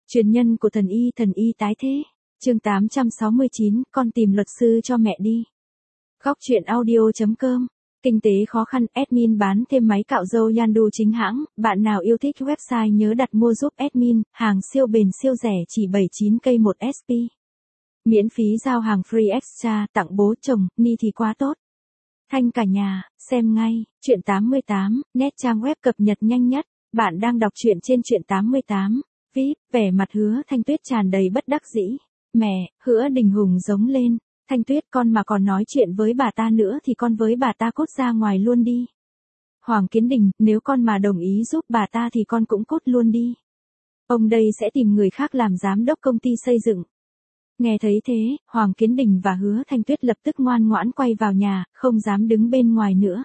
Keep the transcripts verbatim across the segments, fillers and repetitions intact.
Truyền nhân của thần y thần y tái thế. Chương tám trăm sáu mươi chín, con tìm luật sư cho mẹ đi. Góc truyện audio chấm com. Kinh tế khó khăn, admin bán thêm máy cạo râu Yandu chính hãng, bạn nào yêu thích website nhớ đặt mua giúp admin, hàng siêu bền siêu rẻ chỉ bảy mươi chín k một ét pê. Miễn phí giao hàng free extra, tặng bố chồng, ni thì quá tốt. Thanh cả nhà, xem ngay, truyện tám mươi tám, net trang web cập nhật nhanh nhất, bạn đang đọc truyện trên truyện tám mươi tám. vê i pê, vẻ mặt Hứa Thanh Tuyết tràn đầy bất đắc dĩ. Mẹ, Hứa Đình Hùng giống lên. Thanh Tuyết, con mà còn nói chuyện với bà ta nữa thì con với bà ta cút ra ngoài luôn đi. Hoàng Kiến Đình, nếu con mà đồng ý giúp bà ta thì con cũng cút luôn đi. Ông đây sẽ tìm người khác làm giám đốc công ty xây dựng. Nghe thấy thế, Hoàng Kiến Đình và Hứa Thanh Tuyết lập tức ngoan ngoãn quay vào nhà, không dám đứng bên ngoài nữa.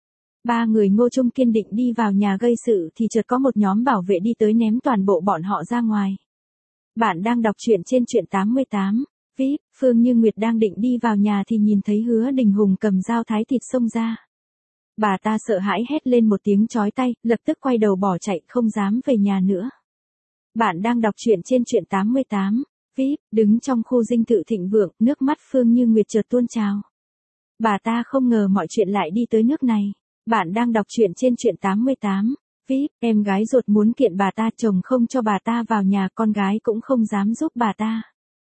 Ba người Ngô Trung kiên định đi vào nhà gây sự thì chợt có một nhóm bảo vệ đi tới ném toàn bộ bọn họ ra ngoài. Bạn đang đọc truyện trên truyện tám mươi tám. vê i pê, Phương Như Nguyệt đang định đi vào nhà thì nhìn thấy Hứa Đình Hùng cầm dao thái thịt xông ra. Bà ta sợ hãi hét lên một tiếng chói tai, lập tức quay đầu bỏ chạy không dám về nhà nữa. Bạn đang đọc truyện trên truyện tám mươi tám. vê i pê, đứng trong khu dinh thự thịnh vượng, nước mắt Phương Như Nguyệt chợt tuôn trào. Bà ta không ngờ mọi chuyện lại đi tới nước này. Bạn đang đọc truyện trên truyện tám mươi tám. vê i pê, em gái ruột muốn kiện bà ta, chồng không cho bà ta vào nhà, con gái cũng không dám giúp bà ta.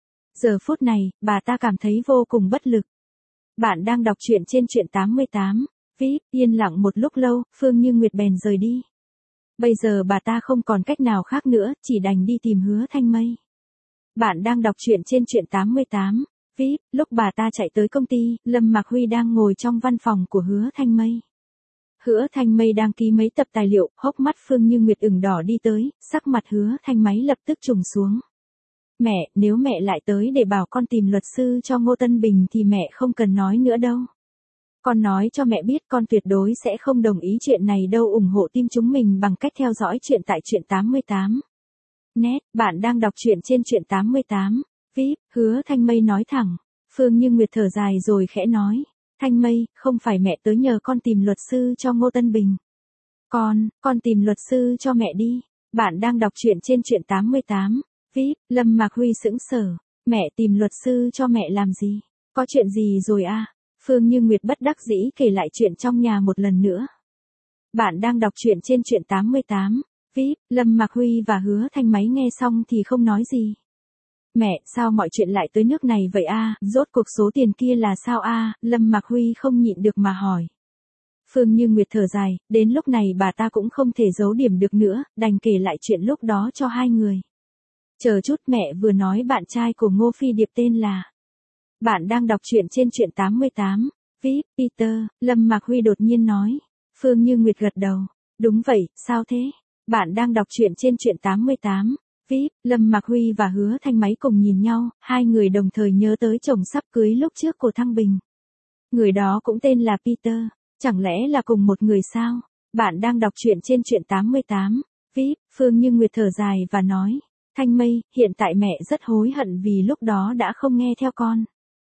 Giờ phút này, bà ta cảm thấy vô cùng bất lực. Bạn đang đọc truyện trên truyện tám mươi tám. vê i pê, yên lặng một lúc lâu, Phương Như Nguyệt bèn rời đi. Bây giờ bà ta không còn cách nào khác nữa, chỉ đành đi tìm Hứa Thanh Mây. Bạn đang đọc truyện trên truyện tám mươi tám. vê i pê, lúc bà ta chạy tới công ty, Lâm Mạc Huy đang ngồi trong văn phòng của Hứa Thanh Mây. Hứa Thanh Mây đang ký mấy tập tài liệu, hốc mắt Phương Như Nguyệt ửng đỏ đi tới, sắc mặt Hứa Thanh Máy lập tức trùng xuống. Mẹ, nếu mẹ lại tới để bảo con tìm luật sư cho Ngô Tân Bình thì mẹ không cần nói nữa đâu. Con nói cho mẹ biết con tuyệt đối sẽ không đồng ý chuyện này đâu, ủng hộ team chúng mình bằng cách theo dõi chuyện tại truyện tám mươi tám. Net, bạn đang đọc truyện trên truyện tám mươi tám. vê i pê, Hứa Thanh Mây nói thẳng. Phương Như Nguyệt thở dài rồi khẽ nói. Thanh Mây, không phải mẹ tới nhờ con tìm luật sư cho Ngô Tân Bình. Con, con tìm luật sư cho mẹ đi. Bạn đang đọc truyện trên truyện tám mươi tám. vê i pê, Lâm Mạc Huy sững sờ. Mẹ tìm luật sư cho mẹ làm gì? Có chuyện gì rồi à? Phương Như Nguyệt bất đắc dĩ kể lại chuyện trong nhà một lần nữa. Bạn đang đọc truyện trên truyện tám mươi tám. vê i pê, Lâm Mạc Huy và Hứa Thanh Máy nghe xong thì không nói gì. Mẹ, sao mọi chuyện lại tới nước này vậy a? À? Rốt cuộc số tiền kia là sao a? À? Lâm Mạc Huy không nhịn được mà hỏi. Phương Như Nguyệt thở dài, đến lúc này bà ta cũng không thể giấu điểm được nữa, đành kể lại chuyện lúc đó cho hai người. Chờ chút, mẹ vừa nói bạn trai của Ngô Phi Điệp tên là. Bạn đang đọc truyện trên truyện tám mươi tám. vê i pê, Peter, Lâm Mạc Huy đột nhiên nói. Phương Như Nguyệt gật đầu. Đúng vậy, sao thế? Bạn đang đọc truyện trên truyện tám mươi tám. vê i pê, Lâm Mạc Huy và Hứa Thanh Máy cùng nhìn nhau, hai người đồng thời nhớ tới chồng sắp cưới lúc trước của Thăng Bình. Người đó cũng tên là Peter, chẳng lẽ là cùng một người sao? Bạn đang đọc truyện trên truyện tám mươi tám. vê i pê, Phương Như Nguyệt thở dài và nói. Thanh Mây, hiện tại mẹ rất hối hận vì lúc đó đã không nghe theo con.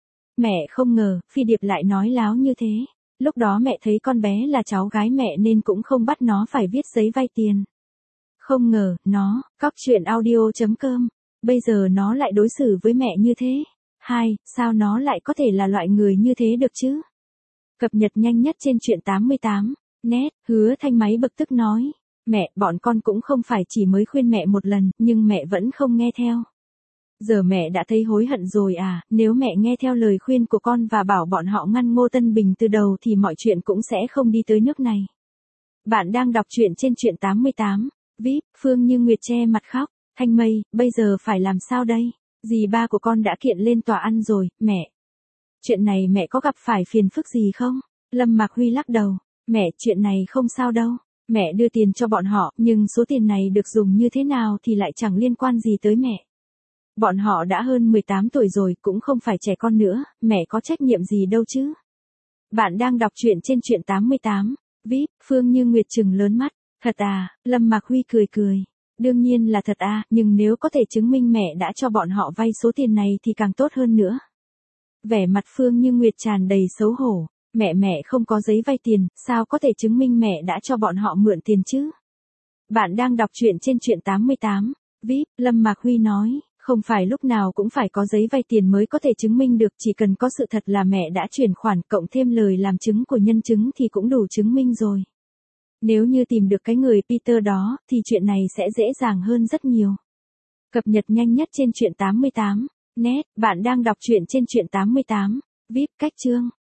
Mẹ không ngờ, Phi Điệp lại nói láo như thế. Lúc đó mẹ thấy con bé là cháu gái mẹ nên cũng không bắt nó phải viết giấy vay tiền. Không ngờ, nó, góc truyện audio chấm com, bây giờ nó lại đối xử với mẹ như thế. Hai, sao nó lại có thể là loại người như thế được chứ? Cập nhật nhanh nhất trên truyện tám mươi tám. Net, Hứa Thanh Máy bực tức nói. Mẹ, bọn con cũng không phải chỉ mới khuyên mẹ một lần, nhưng mẹ vẫn không nghe theo. Giờ mẹ đã thấy hối hận rồi à, nếu mẹ nghe theo lời khuyên của con và bảo bọn họ ngăn Ngô Tân Bình từ đầu thì mọi chuyện cũng sẽ không đi tới nước này. Bạn đang đọc truyện trên truyện tám mươi tám. vê i pê, Phương Như Nguyệt che mặt khóc. Thanh Mây, bây giờ phải làm sao đây? Dì ba của con đã kiện lên tòa ăn rồi, mẹ. Chuyện này mẹ có gặp phải phiền phức gì không? Lâm Mạc Huy lắc đầu. Mẹ, chuyện này không sao đâu. Mẹ đưa tiền cho bọn họ, nhưng số tiền này được dùng như thế nào thì lại chẳng liên quan gì tới mẹ. Bọn họ đã hơn mười tám tuổi rồi, cũng không phải trẻ con nữa, mẹ có trách nhiệm gì đâu chứ. Bạn đang đọc truyện trên truyện tám mươi tám. vê i pê, Phương Như Nguyệt trừng lớn mắt. Thật à? Lâm Mạc Huy cười cười. Đương nhiên là thật à, nhưng nếu có thể chứng minh mẹ đã cho bọn họ vay số tiền này thì càng tốt hơn nữa. Vẻ mặt Phương Như Nguyệt tràn đầy xấu hổ. Mẹ mẹ không có giấy vay tiền, sao có thể chứng minh mẹ đã cho bọn họ mượn tiền chứ? Bạn đang đọc truyện trên truyện tám mươi tám. vê i pê, Lâm Mạc Huy nói, không phải lúc nào cũng phải có giấy vay tiền mới có thể chứng minh được, chỉ cần có sự thật là mẹ đã chuyển khoản cộng thêm lời làm chứng của nhân chứng thì cũng đủ chứng minh rồi. Nếu như tìm được cái người Peter đó, thì chuyện này sẽ dễ dàng hơn rất nhiều. Cập nhật nhanh nhất trên truyện tám mươi tám chấm net, bạn đang đọc truyện trên truyện tám mươi tám, vê i pê, cách chương.